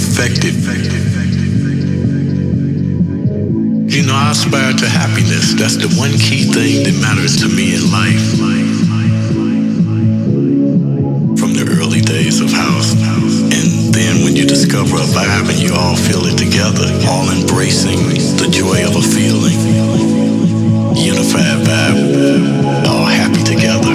affected. You know, I aspire to happiness. That's the one key thing that matters to me in life. From the early days of house. And then when you discover a vibe and you all feel it together, all embracing the joy of a feeling. Unified vibe, all happy together.